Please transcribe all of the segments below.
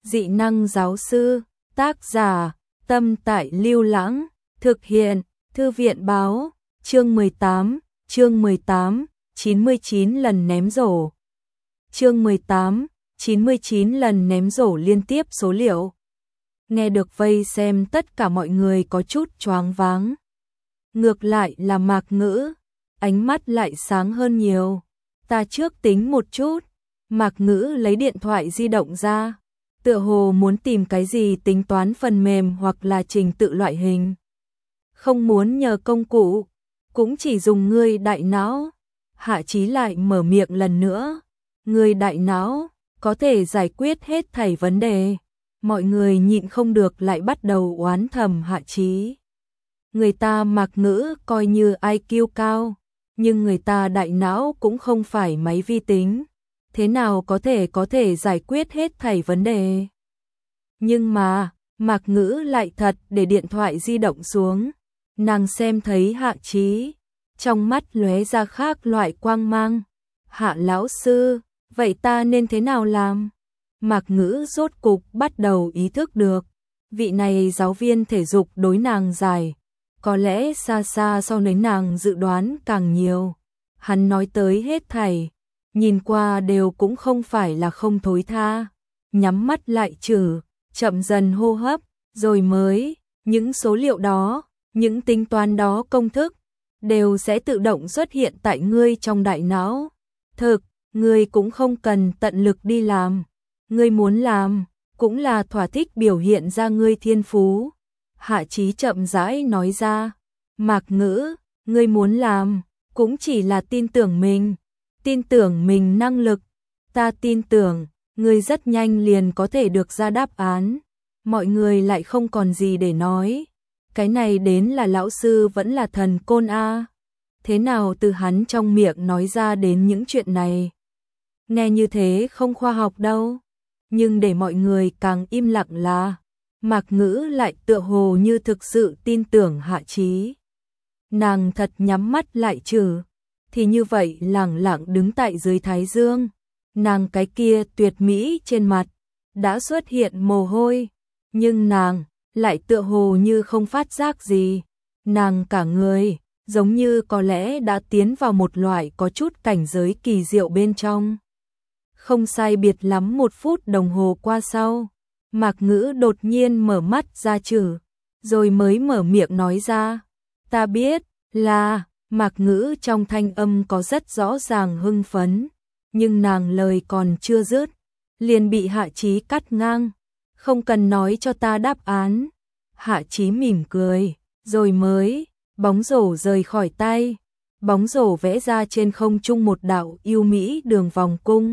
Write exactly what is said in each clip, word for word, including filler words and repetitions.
Dị năng giáo sư, tác giả, Tâm Tại Lưu Lãng, thực hiện, Thư viện báo, chương mười tám, chương mười tám, chín mươi chín lần ném rổ. Chương mười tám, chín mươi chín lần ném rổ liên tiếp số liệu. Nghe được vây xem tất cả mọi người có chút choáng váng. Ngược lại là Mạc Ngữ, ánh mắt lại sáng hơn nhiều. Ta trước tính một chút. Mạc Ngữ lấy điện thoại di động ra, tựa hồ muốn tìm cái gì tính toán phần mềm hoặc là trình tự loại hình. Không muốn nhờ công cụ, cũng chỉ dùng ngươi đại não. Hạ Chí lại mở miệng lần nữa. Ngươi đại não có thể giải quyết hết thảy vấn đề. Mọi người nhịn không được lại bắt đầu oán thầm Hạ Chí. Người ta Mạc Ngữ coi như i kiu cao, nhưng người ta đại não cũng không phải máy vi tính. Thế nào có thể có thể giải quyết hết thảy vấn đề. Nhưng mà, Mạc Ngữ lại thật để điện thoại di động xuống. Nàng xem thấy Hạ Chí, trong mắt lóe ra khác loại quang mang. Hạ lão sư, vậy ta nên thế nào làm? Mạc Ngữ rốt cục bắt đầu ý thức được. Vị này giáo viên thể dục đối nàng giải, có lẽ xa xa so với nàng dự đoán càng nhiều. Hắn nói tới hết thảy, nhìn qua đều cũng không phải là không thối tha. Nhắm mắt lại trừ, chậm dần hô hấp, rồi mới, những số liệu đó, những tính toán đó công thức, đều sẽ tự động xuất hiện tại ngươi trong đại não. Thực, ngươi cũng không cần tận lực đi làm. Ngươi muốn làm, cũng là thỏa thích biểu hiện ra ngươi thiên phú. Hạ Chí chậm rãi nói ra. Mạc Ngữ, ngươi muốn làm, cũng chỉ là tin tưởng mình. Tin tưởng mình năng lực. Ta tin tưởng, ngươi rất nhanh liền có thể được ra đáp án. Mọi người lại không còn gì để nói. Cái này đến là lão sư vẫn là thần côn a. Thế nào từ hắn trong miệng nói ra đến những chuyện này? Nghe như thế không khoa học đâu. Nhưng để mọi người càng im lặng là Mạc Ngữ lại tựa hồ như thực sự tin tưởng Hạ Chí. Nàng thật nhắm mắt lại trừ, thì như vậy lẳng lặng đứng tại dưới thái dương. Nàng cái kia tuyệt mỹ trên mặt đã xuất hiện mồ hôi, nhưng nàng lại tựa hồ như không phát giác gì. Nàng cả người giống như có lẽ đã tiến vào một loại có chút cảnh giới kỳ diệu bên trong. Không sai biệt lắm một phút đồng hồ qua sau, Mạc Ngữ đột nhiên mở mắt ra trừ, rồi mới mở miệng nói ra. Ta biết là, Mạc Ngữ trong thanh âm có rất rõ ràng hưng phấn, nhưng nàng lời còn chưa dứt, liền bị Hạ Chí cắt ngang. Không cần nói cho ta đáp án. Hạ Chí mỉm cười, rồi mới, bóng rổ rời khỏi tay. Bóng rổ vẽ ra trên không trung một đạo yêu mỹ đường vòng cung.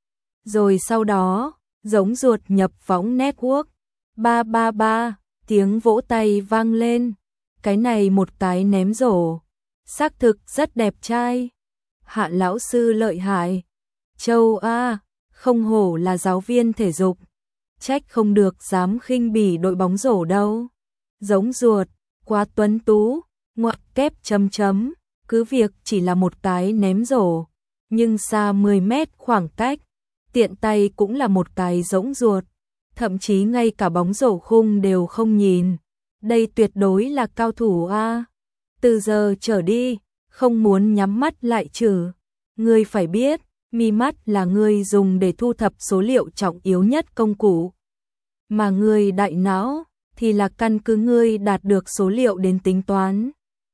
Rồi sau đó, giống ruột nhập võng network. Ba ba ba, tiếng vỗ tay vang lên. Cái này một cái ném rổ. Xác thực rất đẹp trai. Hạ lão sư lợi hại. Châu A, không hổ là giáo viên thể dục. Trách không được dám khinh bỉ đội bóng rổ đâu. Giống ruột, quá tuấn tú, ngoặc kép chấm chấm. Cứ việc chỉ là một cái ném rổ, nhưng xa mười mét khoảng cách, tiện tay cũng là một cái giống ruột. Thậm chí ngay cả bóng rổ khung đều không nhìn. Đây tuyệt đối là cao thủ a. Từ giờ trở đi, không muốn nhắm mắt lại trừ. Ngươi phải biết, mi mắt là ngươi dùng để thu thập số liệu trọng yếu nhất công cụ. Mà ngươi đại não, thì là căn cứ ngươi đạt được số liệu đến tính toán.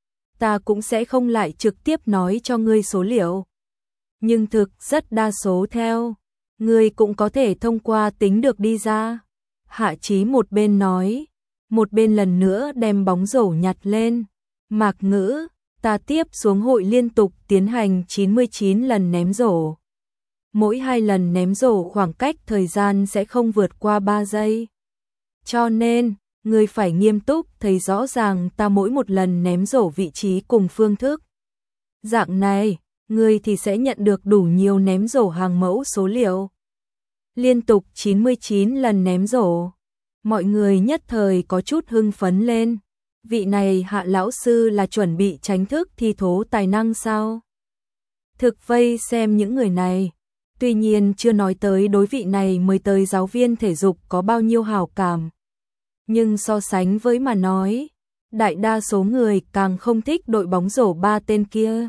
Ta cũng sẽ không lại trực tiếp nói cho ngươi số liệu. Nhưng thực rất đa số theo, ngươi cũng có thể thông qua tính được đi ra. Hạ Chí một bên nói, một bên lần nữa đem bóng rổ nhặt lên. Mạc Ngữ, ta tiếp xuống hội liên tục tiến hành chín mươi chín lần ném rổ. Mỗi hai lần ném rổ khoảng cách thời gian sẽ không vượt qua ba giây. Cho nên, ngươi phải nghiêm túc thấy rõ ràng ta mỗi một lần ném rổ vị trí cùng phương thức. Dạng này, ngươi thì sẽ nhận được đủ nhiều ném rổ hàng mẫu số liệu. Liên tục chín mươi chín lần ném rổ. Mọi người nhất thời có chút hưng phấn lên. Vị này Hạ lão sư là chuẩn bị tránh thức thi thố tài năng sao? Thực vây xem những người này, Tuy nhiên chưa nói tới đối vị này mới tới giáo viên thể dục có bao nhiêu hảo cảm. Nhưng so sánh với mà nói, đại đa số người càng không thích đội bóng rổ ba tên kia.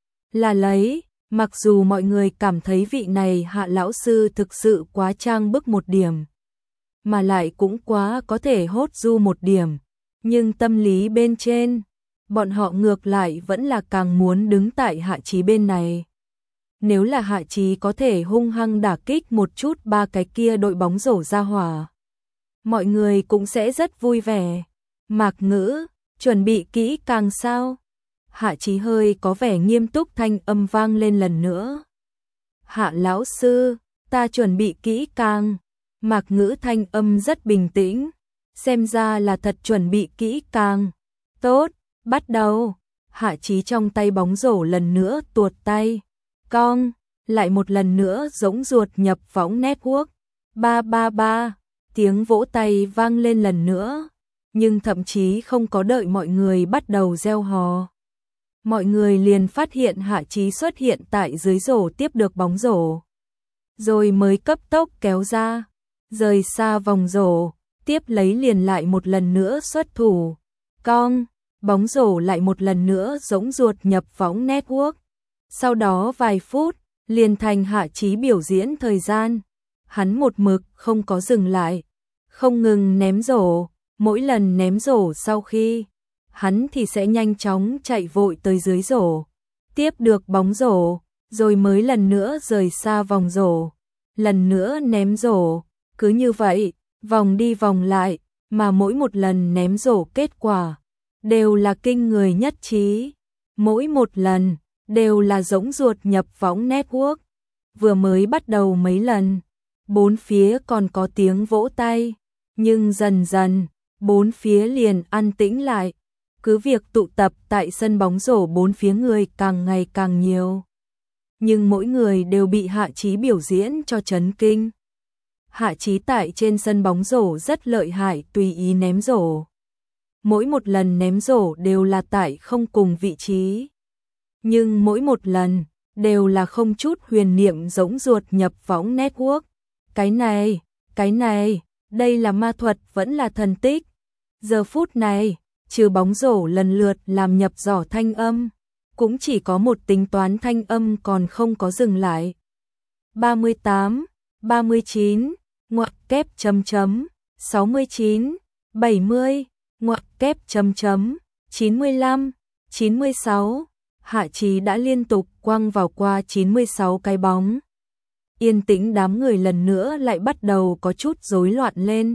Là lấy, mặc dù mọi người cảm thấy vị này Hạ lão sư thực sự quá trang bức một điểm, mà lại cũng quá có thể hốt du một điểm, nhưng tâm lý bên trên, bọn họ ngược lại vẫn là càng muốn đứng tại Hạ Chí bên này. Nếu là Hạ Chí có thể hung hăng đả kích một chút ba cái kia đội bóng rổ ra hỏa, mọi người cũng sẽ rất vui vẻ. Mạc Ngữ, chuẩn bị kỹ càng sao? Hạ Chí hơi có vẻ nghiêm túc thanh âm vang lên lần nữa. Hạ lão sư, ta chuẩn bị kỹ càng. Mạc Ngữ thanh âm rất bình tĩnh, xem ra là thật chuẩn bị kỹ càng. Tốt, bắt đầu. Hạ Chí trong tay bóng rổ lần nữa tuột tay, cong, lại một lần nữa giống ruột nhập võng network. Ba ba ba, tiếng vỗ tay vang lên lần nữa, nhưng thậm chí không có đợi mọi người bắt đầu reo hò. Mọi người liền phát hiện Hạ Chí xuất hiện tại dưới rổ tiếp được bóng rổ, rồi mới cấp tốc kéo ra, rời xa vòng rổ, tiếp lấy liền lại một lần nữa xuất thủ, cong, bóng rổ lại một lần nữa giống ruột nhập võng network. Sau đó vài phút, liền thành Hạ Chí biểu diễn thời gian. Hắn một mực không có dừng lại, không ngừng ném rổ, mỗi lần ném rổ sau khi, hắn thì sẽ nhanh chóng chạy vội tới dưới rổ, tiếp được bóng rổ, rồi mới lần nữa rời xa vòng rổ, lần nữa ném rổ, cứ như vậy, vòng đi vòng lại, mà mỗi một lần ném rổ kết quả đều là kinh người nhất trí, mỗi một lần đều là giống ruột nhập võng network. Vừa mới bắt đầu mấy lần, bốn phía còn có tiếng vỗ tay, nhưng dần dần, bốn phía liền an tĩnh lại. Cứ việc tụ tập tại sân bóng rổ bốn phía người càng ngày càng nhiều, nhưng mỗi người đều bị Hạ Chí biểu diễn cho chấn kinh. Hạ Chí tại trên sân bóng rổ rất lợi hại, tùy ý ném rổ. Mỗi một lần ném rổ đều là tại không cùng vị trí, nhưng mỗi một lần đều là không chút huyền niệm giống ruột nhập võng network. Cái này, cái này, đây là ma thuật vẫn là thần tích. Giờ phút này, trừ bóng rổ lần lượt làm nhập giỏ thanh âm, cũng chỉ có một tính toán thanh âm còn không có dừng lại. ba mươi tám, ba mươi chín, ngoặc kép chấm chấm, sáu mươi chín, bảy mươi, ngoặc kép chấm chấm, chín mươi lăm, chín mươi sáu. Hạ Chí đã liên tục quăng vào qua chín mươi sáu cái bóng. Yên tĩnh đám người lần nữa lại bắt đầu có chút rối loạn lên.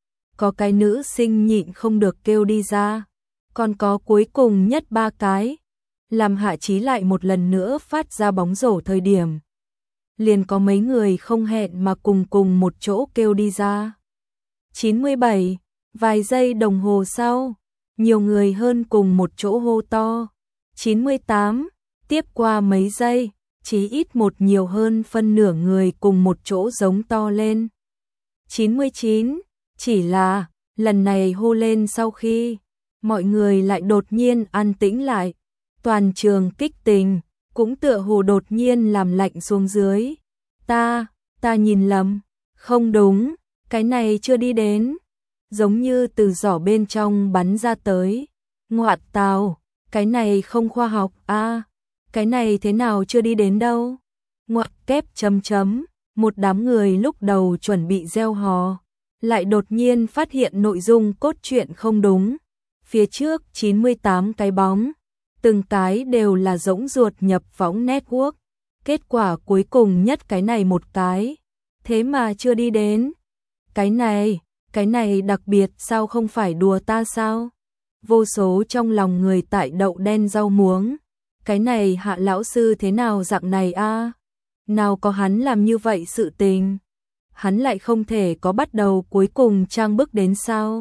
Có cái nữ sinh nhịn không được kêu đi ra, còn có cuối cùng nhất ba cái, làm Hạ Chí lại một lần nữa phát ra bóng rổ thời điểm. Liền có mấy người không hẹn mà cùng cùng một chỗ kêu đi ra. chín mươi bảy, vài giây đồng hồ sau, nhiều người hơn cùng một chỗ hô to. chín mươi tám, tiếp qua mấy giây, chí ít một nhiều hơn phân nửa người cùng một chỗ giống to lên. chín mươi chín, chỉ là, lần này hô lên sau khi, mọi người lại đột nhiên an tĩnh lại, toàn trường kích tình, cũng tựa hồ đột nhiên làm lạnh xuống dưới. Ta, ta nhìn lầm, không đúng, cái này chưa đi đến, giống như từ giỏ bên trong bắn ra tới. Ngoạn tào, cái này không khoa học a, à, cái này thế nào chưa đi đến đâu. Ngoặc kép chấm chấm, một đám người lúc đầu chuẩn bị gieo hò, lại đột nhiên phát hiện nội dung cốt truyện không đúng. Phía trước chín mươi tám cái bóng, từng cái đều là rỗng ruột nhập võng network, kết quả cuối cùng nhất cái này một cái, thế mà chưa đi đến. Cái này, cái này đặc biệt sao, không phải đùa ta sao? Vô số trong lòng người tại đậu đen rau muống. Cái này Hạ lão sư thế nào dạng này a? À? Nào có hắn làm như vậy sự tình, hắn lại không thể có bắt đầu cuối cùng trang bức đến sao?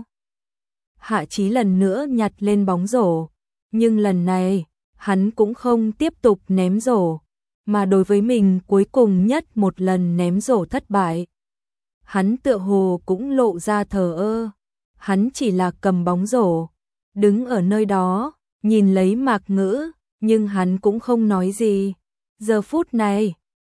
Hạ Chí lần nữa nhặt lên bóng rổ, nhưng lần này, hắn cũng không tiếp tục ném rổ, mà đối với mình cuối cùng nhất một lần ném rổ thất bại. Hắn tựa hồ cũng lộ ra thờ ơ, hắn chỉ là cầm bóng rổ, đứng ở nơi đó, nhìn lấy Mạc Ngữ, nhưng hắn cũng không nói gì. Giờ phút này,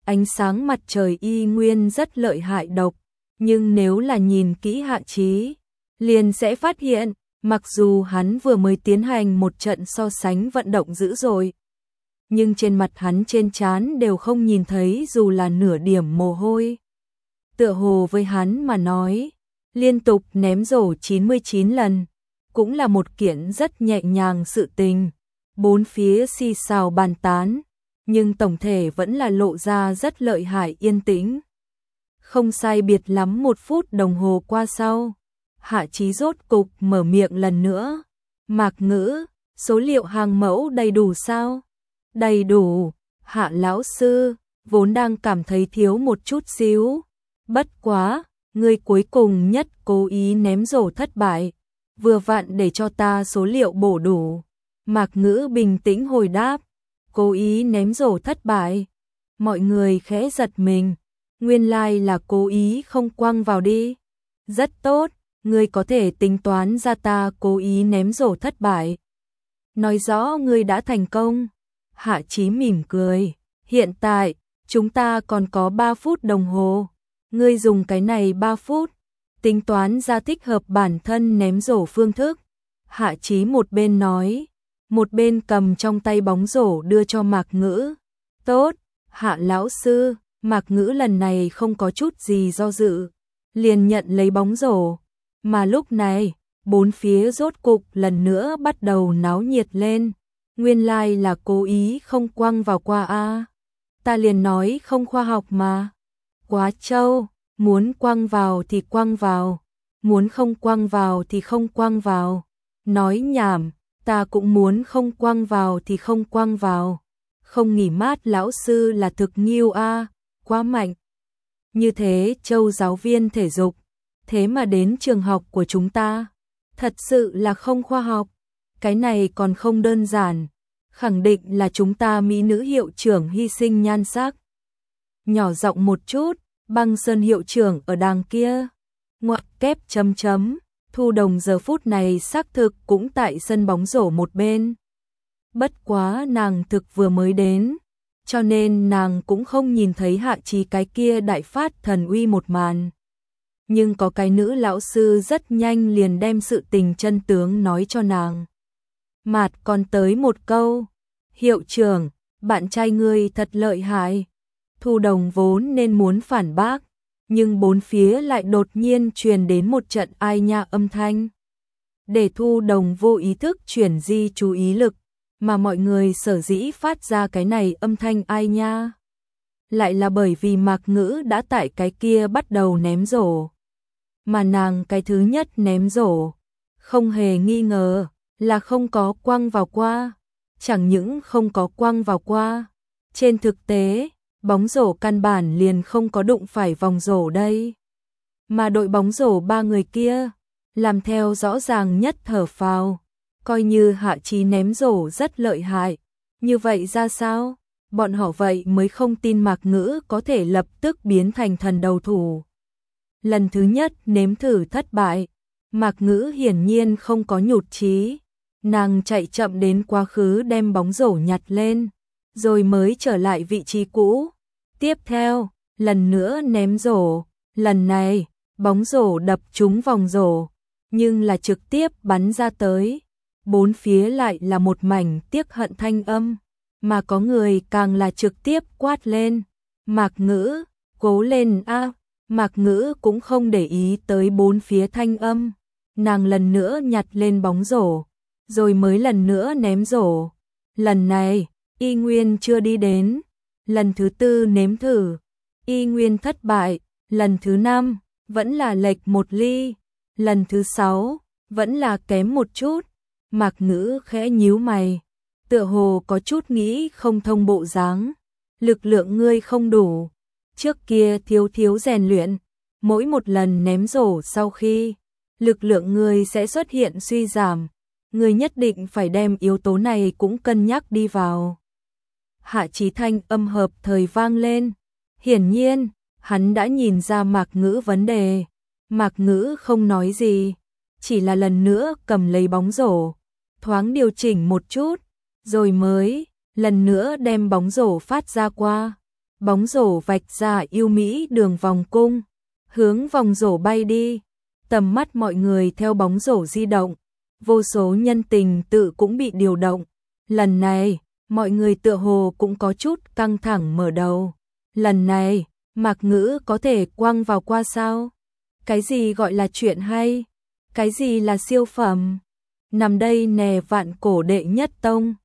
ánh sáng mặt trời y nguyên rất lợi hại độc, nhưng nếu là nhìn kỹ Hạ Chí, liền sẽ phát hiện, mặc dù hắn vừa mới tiến hành một trận so sánh vận động dữ dội, nhưng trên mặt hắn trên trán đều không nhìn thấy dù là nửa điểm mồ hôi. Tựa hồ với hắn mà nói, liên tục ném rổ chín mươi chín lần, cũng là một kiện rất nhẹ nhàng sự tình. Bốn phía xì xào bàn tán, nhưng tổng thể vẫn là lộ ra rất lợi hại yên tĩnh. Không sai biệt lắm một phút đồng hồ qua sau, Hạ Chí rốt cục mở miệng lần nữa. Mạc Ngữ, số liệu hàng mẫu đầy đủ sao? Đầy đủ, Hạ lão sư, vốn đang cảm thấy thiếu một chút xíu. Bất quá, người cuối cùng nhất cố ý ném rổ thất bại, vừa vặn để cho ta số liệu bổ đủ. Mạc Ngữ bình tĩnh hồi đáp, cố ý ném rổ thất bại. Mọi người khẽ giật mình, nguyên lai là cố ý không quăng vào đi. Rất tốt, ngươi có thể tính toán ra ta cố ý ném rổ thất bại. Nói rõ ngươi đã thành công. Hạ Chí mỉm cười, hiện tại, chúng ta còn có ba phút đồng hồ. Ngươi dùng cái này ba phút, tính toán ra thích hợp bản thân ném rổ phương thức. Hạ Chí một bên nói, một bên cầm trong tay bóng rổ đưa cho Mạc Ngữ. Tốt, Hạ lão sư, Mạc Ngữ lần này không có chút gì do dự, liền nhận lấy bóng rổ. Mà lúc này, bốn phía rốt cục lần nữa bắt đầu náo nhiệt lên. Nguyên lai là cố ý không quăng vào qua a. Ta liền nói không khoa học mà. Quá trâu, muốn quăng vào thì quăng vào, muốn không quăng vào thì không quăng vào. Nói nhảm, ta cũng muốn không quăng vào thì không quăng vào. Không nghỉ mát lão sư là thực nghiêu a, quá mạnh. Như thế Châu giáo viên thể dục, thế mà đến trường học của chúng ta, thật sự là không khoa học. Cái này còn không đơn giản, khẳng định là chúng ta mỹ nữ hiệu trưởng hy sinh nhan sắc. Nhỏ giọng một chút, Băng Sơn hiệu trưởng ở đằng kia. Ngoặc kép chấm chấm, Thu Đồng giờ phút này xác thực cũng tại sân bóng rổ một bên. Bất quá nàng thực vừa mới đến, cho nên nàng cũng không nhìn thấy Hạ Chí cái kia đại phát thần uy một màn. Nhưng có cái nữ lão sư rất nhanh liền đem sự tình chân tướng nói cho nàng. Mạt còn tới một câu, hiệu trưởng, bạn trai ngươi thật lợi hại. Thu Đồng vốn nên muốn phản bác, nhưng bốn phía lại đột nhiên truyền đến một trận ai nha âm thanh. Để Thu Đồng vô ý thức chuyển di chú ý lực, mà mọi người sở dĩ phát ra cái này âm thanh ai nha. Lại là bởi vì Mạc Ngữ đã tại cái kia bắt đầu ném rổ. Mà nàng cái thứ nhất ném rổ, không hề nghi ngờ, là không có quăng vào qua. Chẳng những không có quăng vào qua, trên thực tế, bóng rổ căn bản liền không có đụng phải vòng rổ đây. Mà đội bóng rổ ba người kia, làm theo rõ ràng nhất thở phào, coi như Hạ Chí ném rổ rất lợi hại. Như vậy ra sao? Bọn họ vậy mới không tin Mạc Ngữ có thể lập tức biến thành thần đầu thủ. Lần thứ nhất nếm thử thất bại, Mạc Ngữ hiển nhiên không có nhụt chí. Nàng chạy chậm đến quá khứ đem bóng rổ nhặt lên, rồi mới trở lại vị trí cũ. Tiếp theo, lần nữa ném rổ, lần này, bóng rổ đập trúng vòng rổ, nhưng là trực tiếp bắn ra tới. Bốn phía lại là một mảnh tiếc hận thanh âm, mà có người càng là trực tiếp quát lên. Mạc Ngữ, cố lên a. Mạc Ngữ cũng không để ý tới bốn phía thanh âm. Nàng lần nữa nhặt lên bóng rổ, rồi mới lần nữa ném rổ. Lần này, y nguyên chưa đi đến. Lần thứ tư nếm thử, y nguyên thất bại. Lần thứ năm, vẫn là lệch một ly. Lần thứ sáu, vẫn là kém một chút. Mạc Ngữ khẽ nhíu mày, tựa hồ có chút nghĩ không thông bộ dáng. Lực lượng ngươi không đủ. Trước kia thiếu thiếu rèn luyện, mỗi một lần ném rổ sau khi, lực lượng ngươi sẽ xuất hiện suy giảm. Ngươi nhất định phải đem yếu tố này cũng cân nhắc đi vào. Hạ Chí thanh âm hợp thời vang lên. Hiển nhiên, hắn đã nhìn ra Mạc Ngữ vấn đề. Mạc Ngữ không nói gì, chỉ là lần nữa cầm lấy bóng rổ, thoáng điều chỉnh một chút, rồi mới lần nữa đem bóng rổ phát ra qua. bóng rổ vạch ra yêu mỹ đường vòng cung, hướng vòng rổ bay đi. Tầm mắt mọi người theo bóng rổ di động, vô số nhân tình tự cũng bị điều động. Lần này, mọi người tựa hồ cũng có chút căng thẳng mở đầu. Lần này, Mạc Ngữ có thể quăng vào qua sao? Cái gì gọi là chuyện hay? Cái gì là siêu phẩm? Nằm đây nè vạn cổ đệ nhất tông.